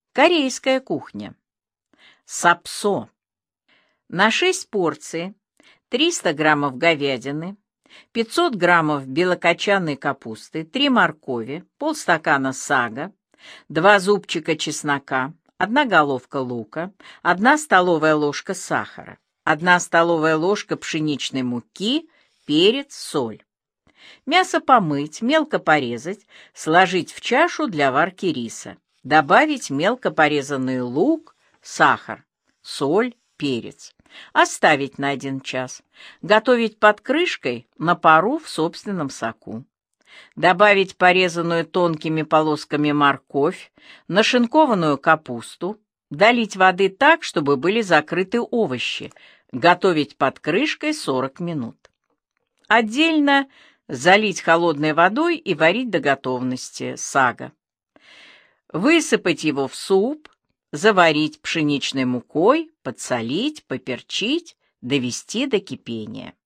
Корейская кухня. Сапсо. На 6 порций 300 граммов говядины, 500 граммов белокочанной капусты, 3 моркови, полстакана сага, 2 зубчика чеснока, 1 головка лука, 1 столовая ложка сахара, 1 столовая ложка пшеничной муки, перец, соль. Мясо помыть, мелко порезать, сложить в чашу для варки риса. Добавить мелко порезанный лук, сахар, соль, перец. Оставить на 1 час. Готовить под крышкой на пару в собственном соку. Добавить порезанную тонкими полосками морковь, нашинкованную капусту. Долить воды так, чтобы были закрыты овощи. Готовить под крышкой 40 минут. Отдельно залить холодной водой и варить до готовности сага. Высыпать его в суп, заварить пшеничной мукой, подсолить, поперчить, довести до кипения.